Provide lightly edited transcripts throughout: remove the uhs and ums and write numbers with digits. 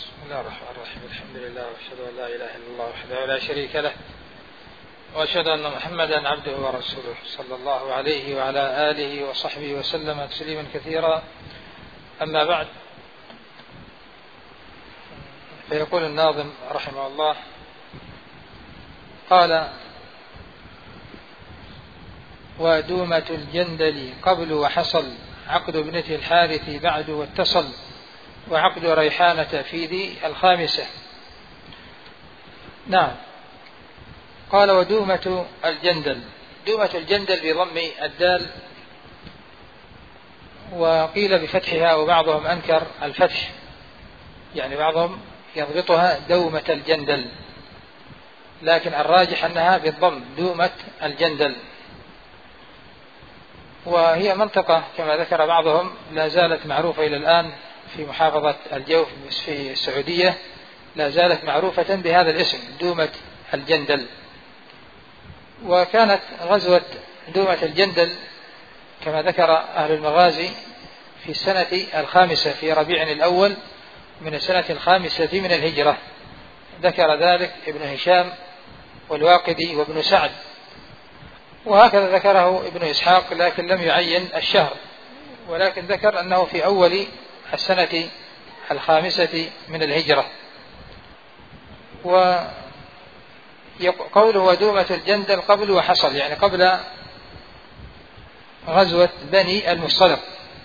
بسم الله الرحمن الرحيم. الحمد لله وأشهد أن لا إله إلا الله وحده لا شريك له، وأشهد أن محمدا عبده ورسوله صلى الله عليه وعلى آله وصحبه وسلم تسليما كثيرا. أما بعد، فيقول الناظم رحمه الله: قال: ودومة الجندل قبل وحصل، عقد ابنة الحارث بعد واتصل، وعقد ريحانة في ذي الخامسة. نعم. قال: ودومة الجندل. دومة الجندل بضم الدال، وقيل بفتحها، وبعضهم أنكر الفتح، يعني بعضهم يضبطها دومة الجندل، لكن الراجح أنها بالضم، دومة الجندل. وهي منطقة كما ذكر بعضهم لا زالت معروفة إلى الآن في محافظة الجوف في السعودية، لا زالت معروفة بهذا الاسم، دومة الجندل. وكانت غزوة دومة الجندل كما ذكر أهل المغازي في السنة 5 في ربيع الأول من السنة 5 من الهجرة، ذكر ذلك ابن هشام والواقدي وابن سعد، وهكذا ذكره ابن إسحاق، لكن لم يعين الشهر، ولكن ذكر أنه في أول السنة 5 من الهجرة. وقوله ودومة الجندل قبل وحصل، يعني قبل غزوة بني المصطلق.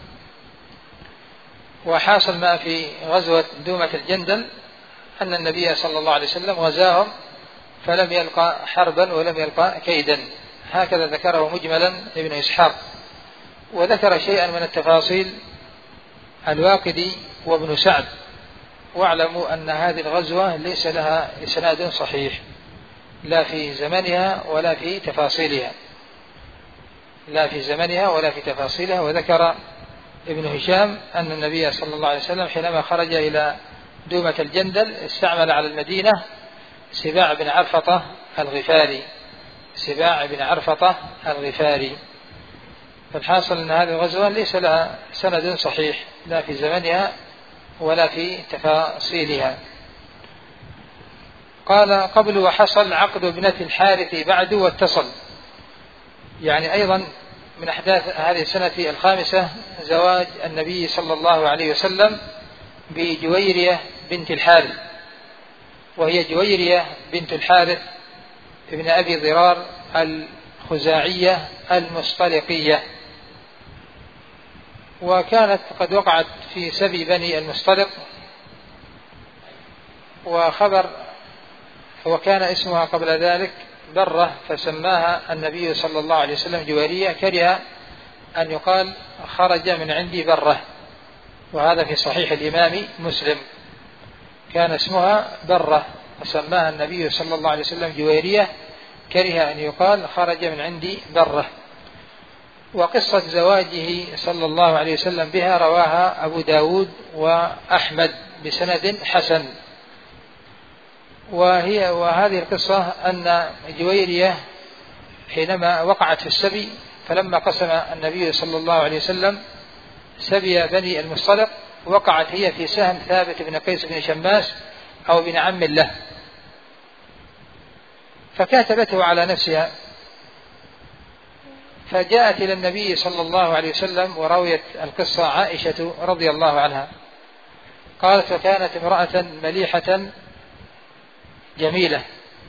وحاصل ما في غزوة دومة الجندل أن النبي صلى الله عليه وسلم غزاهم فلم يلقى حربا ولم يلقى كيدا، هكذا ذكره مجملا ابن إسحاق. وذكر شيئا من التفاصيل الواقدي وابن سعد. واعلموا أن هذه الغزوة ليس لها إسناد صحيح، لا في زمنها ولا في تفاصيلها، لا في زمنها ولا في تفاصيلها. وذكر ابن هشام أن النبي صلى الله عليه وسلم حينما خرج إلى دومة الجندل استعمل على المدينة سباع بن عرفطة الغفاري، سباع بن عرفطة الغفاري. فالحاصل أن هذه الغزوة ليس لها سند صحيح، لا في زمنها ولا في تفاصيلها. قال: قبل وحصل، عقد ابنة الحارث بعد واتصل، يعني أيضا من أحداث هذه السنة 5 زواج النبي صلى الله عليه وسلم بجويرية بنت الحارث، وهي جويرية بنت الحارث ابن أبي ضرار الخزاعية المصطلقية، وكانت قد وقعت في سبي بني المصطلق. وكان اسمها قبل ذلك برة، فسماها النبي صلى الله عليه وسلم جويرية، كره أن يقال خرج من عندي برة، وهذا في صحيح الإمام مسلم. كان اسمها برة فسماها النبي صلى الله عليه وسلم جويرية، كره أن يقال خرج من عندي برة. وقصة زواجه صلى الله عليه وسلم بها رواها أبو داود وأحمد بسند حسن. وهذه القصة أن جويرية حينما وقعت في السبي، فلما قسم النبي صلى الله عليه وسلم سبي بني المصطلق، وقعت هي في سهم ثابت بن قيس بن شماس أو بن عم له، فكاتبته على نفسها، فجاءت إلى النبي صلى الله عليه وسلم ورويت القصة عائشة رضي الله عنها، قالت: وكانت امرأة مليحة جميلة،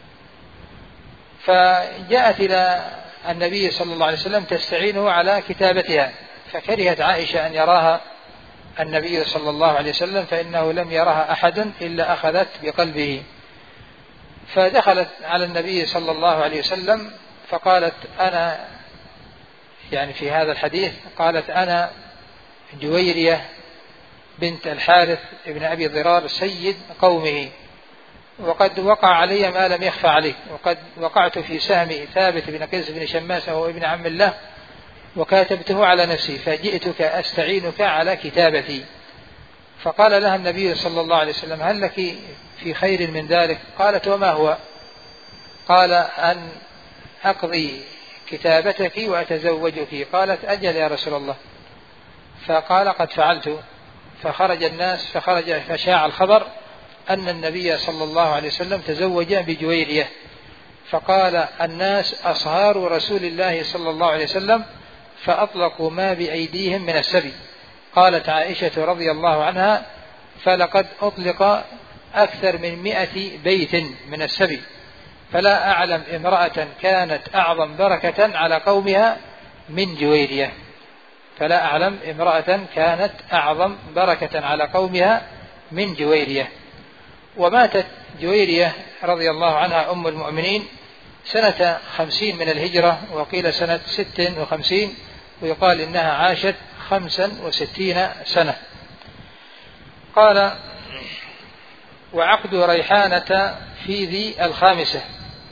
فجاءت إلى النبي صلى الله عليه وسلم تستعينه على كتابتها، فكرهت عائشة أن يراها النبي صلى الله عليه وسلم، فإنه لم يرها أحد إلا أخذت بقلبه. فدخلت على النبي صلى الله عليه وسلم فقالت: أنا، يعني في هذا الحديث قالت: أنا جويرية بنت الحارث ابن أبي ضرار سيد قومه، وقد وقع علي ما لم يخفى عليك، وقد وقعت في سهم ثابت بن قيس بن شماس وهو ابن عم الله، وكاتبته على نفسي، فجئتك أستعينك على كتابتي. فقال لها النبي صلى الله عليه وسلم: هل لك في خير من ذلك؟ قالت: وما هو؟ قال: أن أقضي كتابتك وأتزوجك. قالت: أجل يا رسول الله. فقال: قد فعلت. فخرج الناس، فشاع الخبر، أن النبي صلى الله عليه وسلم تزوج بجويرية، فقال الناس أصهار رسول الله صلى الله عليه وسلم فأطلقوا ما بأيديهم من السبي. قالت عائشة رضي الله عنها: فلقد أطلق أكثر من 100 بيت من السبي، فلا أعلم امرأة كانت أعظم بركة على قومها من جويرية. فلا أعلم امرأة كانت أعظم بركة على قومها من جويرية. وماتت جويرية رضي الله عنها أم المؤمنين سنة 50 من الهجرة، وقيل سنة 56، ويقال إنها عاشت 65 سنة. قال: وعقد ريحانة في ذي 5.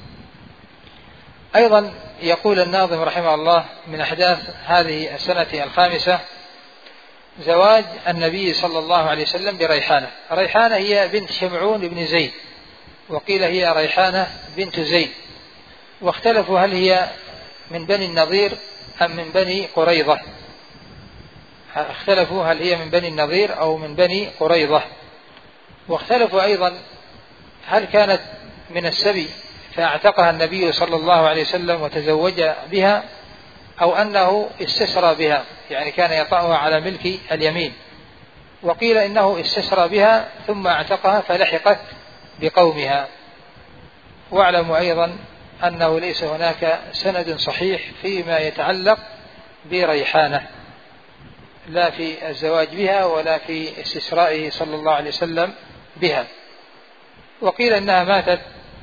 أيضا يقول الناظم رحمه الله من أحداث هذه السنة 5 زواج النبي صلى الله عليه وسلم بريحانة. ريحانة هي بنت شمعون بن زيد، وقيل هي ريحانة بنت زيد، واختلفوا هل هي من بني النضير أم من بني قريظة. اختلفوا هل هي من بني النضير أو من بني قريظة. واختلفوا أيضا هل كانت من السبي فاعتقها النبي صلى الله عليه وسلم وتزوج بها، أو أنه استسرى بها، يعني كان يطأها على ملك اليمين. وقيل إنه استسرى بها ثم اعتقها فلحقت بقومها. واعلموا أيضا أنه ليس هناك سند صحيح فيما يتعلق بريحانة، لا في الزواج بها ولا في استسرائه صلى الله عليه وسلم بها. وقيل إنها ماتت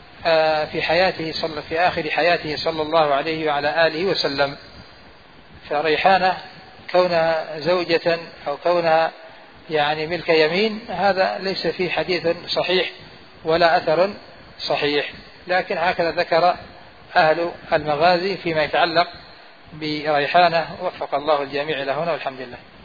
في آخر حياته صلى الله عليه وعلى آله وسلم. فريحانة كونها زوجة أو كونها يعني ملك يمين هذا ليس فيه حديث صحيح ولا أثر صحيح، لكن هكذا ذكر أهل المغازي فيما يتعلق بريحانة. وفق الله الجميع إلى هنا والحمد لله.